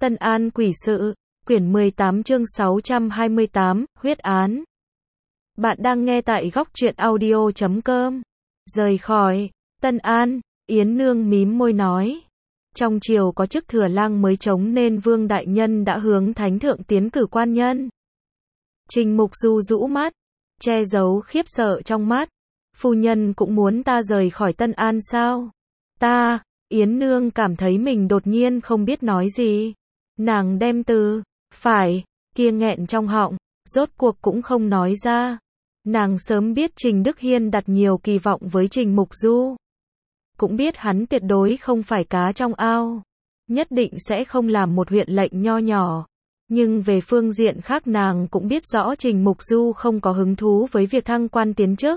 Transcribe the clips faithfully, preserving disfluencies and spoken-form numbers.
Tân An quỷ sự, quyển mười tám chương sáu trăm hai mươi tám, huyết án. Bạn đang nghe tại góc truyện audio chấm com. Rời khỏi Tân An, Yến Nương mím môi nói. Trong triều có chức thừa lang mới trống nên Vương Đại Nhân đã hướng Thánh Thượng tiến cử quan nhân. Trình Mục Du rũ mắt, che giấu khiếp sợ trong mắt. Phu nhân cũng muốn ta rời khỏi Tân An sao? Ta, Yến Nương cảm thấy mình đột nhiên không biết nói gì. Nàng đem từ, phải, kia nghẹn trong họng, rốt cuộc cũng không nói ra. Nàng sớm biết Trình Đức Hiên đặt nhiều kỳ vọng với Trình Mục Du. Cũng biết hắn tuyệt đối không phải cá trong ao. Nhất định sẽ không làm một huyện lệnh nho nhỏ. Nhưng về phương diện khác nàng cũng biết rõ Trình Mục Du không có hứng thú với việc thăng quan tiến chức.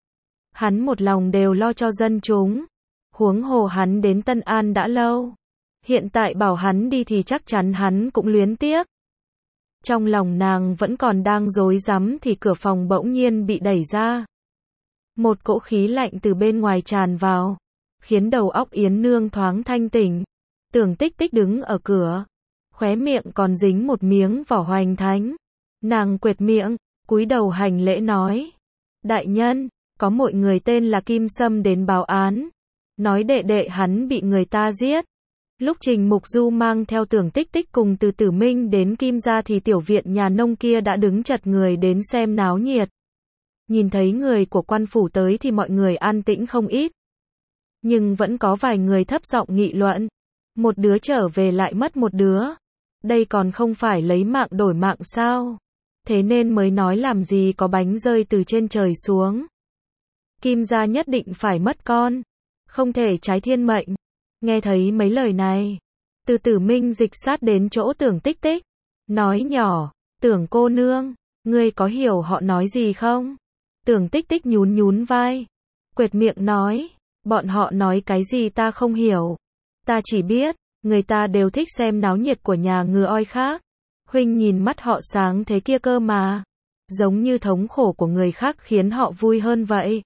Hắn một lòng đều lo cho dân chúng. Huống hồ hắn đến Tân An đã lâu. Hiện tại bảo hắn đi thì chắc chắn hắn cũng luyến tiếc. Trong lòng nàng vẫn còn đang rối rắm thì cửa phòng bỗng nhiên bị đẩy ra. Một cỗ khí lạnh từ bên ngoài tràn vào, khiến đầu óc Yến Nương thoáng thanh tỉnh. Tưởng Tích Tích đứng ở cửa, khóe miệng còn dính một miếng vỏ hoành thánh. Nàng quệt miệng, cúi đầu hành lễ nói: Đại nhân, có một người tên là Kim Sâm đến báo án, nói đệ đệ hắn bị người ta giết. Lúc Trình Mục Du mang theo Tưởng Tích Tích cùng Từ Tử Minh đến Kim gia thì tiểu viện nhà nông kia đã đứng chật người đến xem náo nhiệt. Nhìn thấy người của quan phủ tới thì mọi người an tĩnh không ít. Nhưng vẫn có vài người thấp giọng nghị luận. Một đứa trở về lại mất một đứa. Đây còn không phải lấy mạng đổi mạng sao? Thế nên mới nói làm gì có bánh rơi từ trên trời xuống. Kim gia nhất định phải mất con. Không thể trái thiên mệnh. Nghe thấy mấy lời này, Từ Tử Minh dịch sát đến chỗ Tưởng Tích Tích, nói nhỏ: Tưởng cô nương, ngươi có hiểu họ nói gì không? Tưởng Tích Tích nhún nhún vai, quệt miệng nói: Bọn họ nói cái gì ta không hiểu. Ta chỉ biết, người ta đều thích xem náo nhiệt của nhà ngựa oi khác. Huynh nhìn mắt họ sáng thế kia cơ mà. Giống như thống khổ của người khác khiến họ vui hơn vậy.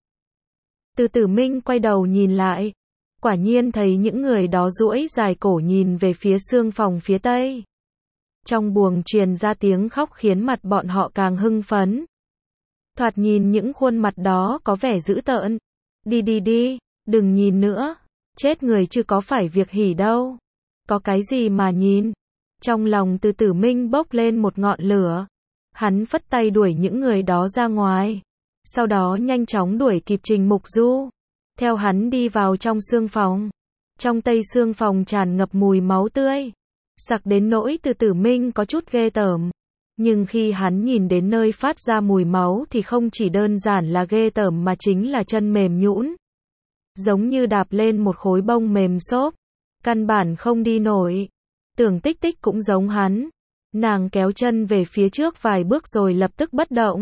Từ Tử Minh quay đầu nhìn lại. Quả nhiên thấy những người đó duỗi dài cổ nhìn về phía xương phòng phía tây. Trong buồng truyền ra tiếng khóc khiến mặt bọn họ càng hưng phấn. Thoạt nhìn những khuôn mặt đó có vẻ dữ tợn. Đi đi đi, đừng nhìn nữa. Chết người chứ có phải việc hỉ đâu. Có cái gì mà nhìn. Trong lòng Từ Tử Minh bốc lên một ngọn lửa. Hắn phất tay đuổi những người đó ra ngoài. Sau đó nhanh chóng đuổi kịp Trình Mục Du. Theo hắn đi vào trong xương phòng. Trong tây xương phòng tràn ngập mùi máu tươi. Sặc đến nỗi Từ Tử Minh có chút ghê tởm. Nhưng khi hắn nhìn đến nơi phát ra mùi máu thì không chỉ đơn giản là ghê tởm mà chính là chân mềm nhũn. Giống như đạp lên một khối bông mềm xốp. Căn bản không đi nổi. Tưởng Tích Tích cũng giống hắn. Nàng kéo chân về phía trước vài bước rồi lập tức bất động.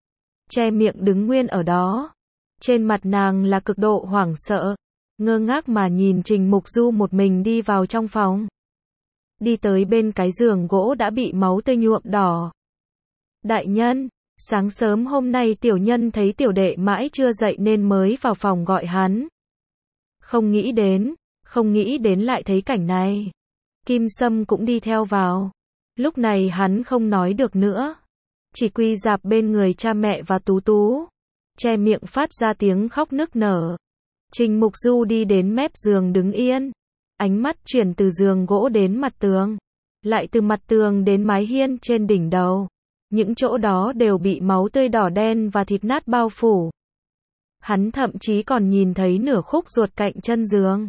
Che miệng đứng nguyên ở đó. Trên mặt nàng là cực độ hoảng sợ, ngơ ngác mà nhìn Trình Mục Du một mình đi vào trong phòng. Đi tới bên cái giường gỗ đã bị máu tươi nhuộm đỏ. Đại nhân, sáng sớm hôm nay tiểu nhân thấy tiểu đệ mãi chưa dậy nên mới vào phòng gọi hắn. Không nghĩ đến, không nghĩ đến lại thấy cảnh này. Kim Sâm cũng đi theo vào. Lúc này hắn không nói được nữa. Chỉ quỳ rạp bên người cha mẹ và Tú Tú. Che miệng phát ra tiếng khóc nức nở. Trình Mục Du đi đến mép giường đứng yên. Ánh mắt chuyển từ giường gỗ đến mặt tường. Lại từ mặt tường đến mái hiên trên đỉnh đầu. Những chỗ đó đều bị máu tươi đỏ đen và thịt nát bao phủ. Hắn thậm chí còn nhìn thấy nửa khúc ruột cạnh chân giường.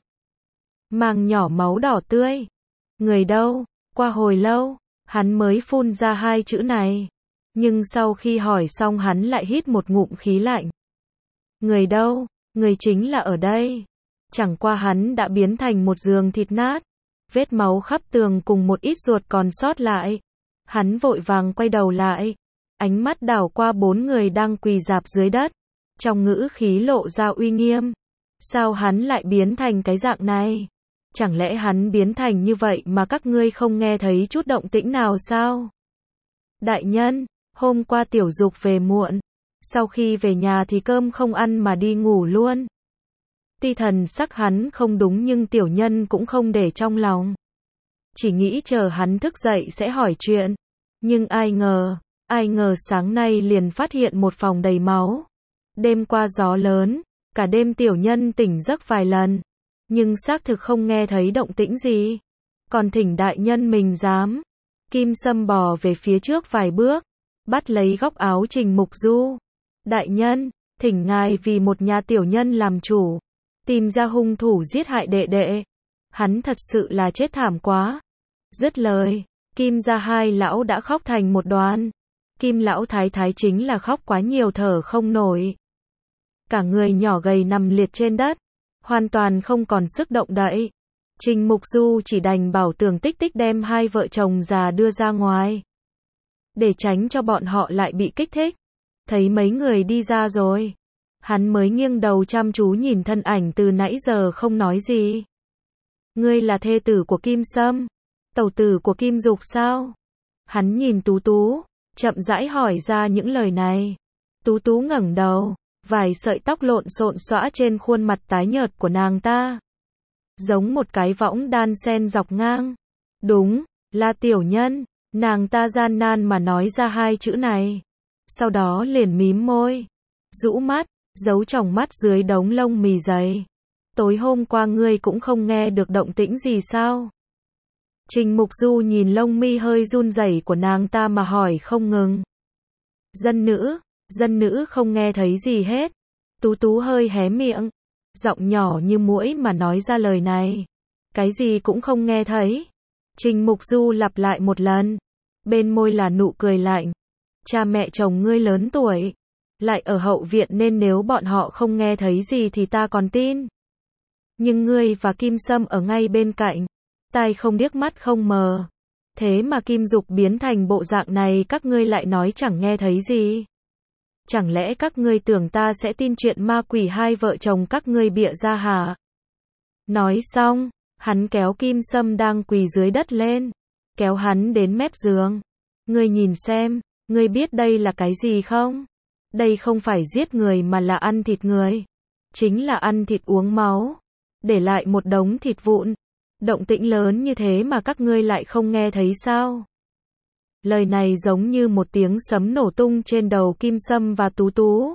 Màng nhỏ máu đỏ tươi. Người đâu? Qua hồi lâu, hắn mới phun ra hai chữ này. Nhưng sau khi hỏi xong hắn lại hít một ngụm khí lạnh. Người đâu? Người chính là ở đây. Chẳng qua hắn đã biến thành một giường thịt nát. Vết máu khắp tường cùng một ít ruột còn sót lại. Hắn vội vàng quay đầu lại. Ánh mắt đảo qua bốn người đang quỳ rạp dưới đất. Trong ngữ khí lộ ra uy nghiêm. Sao hắn lại biến thành cái dạng này? Chẳng lẽ hắn biến thành như vậy mà các ngươi không nghe thấy chút động tĩnh nào sao? Đại nhân, hôm qua Tiểu Dục về muộn. Sau khi về nhà thì cơm không ăn mà đi ngủ luôn. Tuy thần sắc hắn không đúng nhưng tiểu nhân cũng không để trong lòng. chỉ nghĩ chờ hắn thức dậy sẽ hỏi chuyện. Nhưng ai ngờ, ai ngờ sáng nay liền phát hiện một phòng đầy máu. Đêm qua gió lớn, cả đêm tiểu nhân tỉnh giấc vài lần, nhưng xác thực không nghe thấy động tĩnh gì. Còn thỉnh đại nhân mình dám. Kim Sâm bò về phía trước vài bước, bắt lấy góc áo Trình Mục Du. Đại nhân, thỉnh ngài vì một nhà tiểu nhân làm chủ, tìm ra hung thủ giết hại đệ đệ. Hắn thật sự là chết thảm quá. Dứt lời, Kim gia hai lão đã khóc thành một đoàn. Kim lão thái thái chính là khóc quá nhiều thở không nổi. Cả người nhỏ gầy nằm liệt trên đất, hoàn toàn không còn sức động đậy. Trình Mục Du chỉ đành bảo Tường Tích Tích đem hai vợ chồng già đưa ra ngoài, để tránh cho bọn họ lại bị kích thích. Thấy mấy người đi ra rồi, hắn mới nghiêng đầu chăm chú nhìn thân ảnh từ nãy giờ không nói gì. Ngươi là thê tử của Kim Sâm, tẩu tử của Kim Dục sao? Hắn nhìn Tú Tú, chậm rãi hỏi ra những lời này. Tú Tú ngẩng đầu, vài sợi tóc lộn xộn xõa trên khuôn mặt tái nhợt của nàng ta, giống một cái võng đan sen dọc ngang. Đúng, là tiểu nhân. Nàng ta gian nan mà nói ra hai chữ này, sau đó liền mím môi, rũ mắt, giấu tròng mắt dưới đống lông mì dày. Tối hôm qua ngươi cũng không nghe được động tĩnh gì sao? Trình Mục Du nhìn lông mi hơi run rẩy của nàng ta mà hỏi không ngừng. Dân nữ, dân nữ không nghe thấy gì hết. Tú Tú hơi hé miệng, giọng nhỏ như muỗi mà nói ra lời này. Cái gì cũng không nghe thấy. Trình Mục Du lặp lại một lần, bên môi là nụ cười lạnh. Cha mẹ chồng ngươi lớn tuổi, lại ở hậu viện nên nếu bọn họ không nghe thấy gì thì ta còn tin. Nhưng ngươi và Kim Sâm ở ngay bên cạnh, tai không điếc mắt không mờ. Thế mà Kim Dục biến thành bộ dạng này các ngươi lại nói chẳng nghe thấy gì. Chẳng lẽ các ngươi tưởng ta sẽ tin chuyện ma quỷ hai vợ chồng các ngươi bịa ra hả? Nói xong, hắn kéo Kim Sâm đang quỳ dưới đất lên, kéo hắn đến mép giường. Ngươi nhìn xem, ngươi biết đây là cái gì không? Đây không phải giết người mà là ăn thịt người. Chính là ăn thịt uống máu, để lại một đống thịt vụn. Động tĩnh lớn như thế mà các ngươi lại không nghe thấy sao? Lời này giống như một tiếng sấm nổ tung trên đầu Kim Sâm và Tú Tú.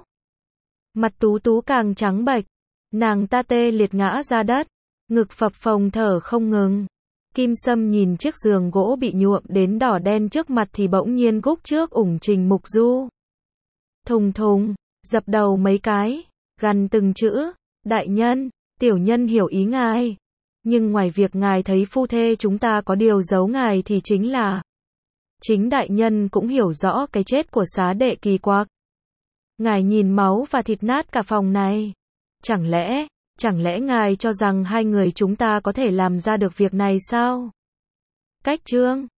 Mặt Tú Tú càng trắng bệch, nàng ta tê liệt ngã ra đất, ngực phập phồng thở không ngừng. Kim Sâm nhìn chiếc giường gỗ bị nhuộm đến đỏ đen trước mặt thì bỗng nhiên gúc trước ủng Trình Mục Du. Thùng thùng, dập đầu mấy cái, gằn từng chữ, đại nhân, tiểu nhân hiểu ý ngài. Nhưng ngoài việc ngài thấy phu thê chúng ta có điều giấu ngài thì chính là, chính đại nhân cũng hiểu rõ cái chết của xá đệ kỳ quặc. Ngài nhìn máu và thịt nát cả phòng này. Chẳng lẽ, chẳng lẽ ngài cho rằng hai người chúng ta có thể làm ra được việc này sao? Cách chương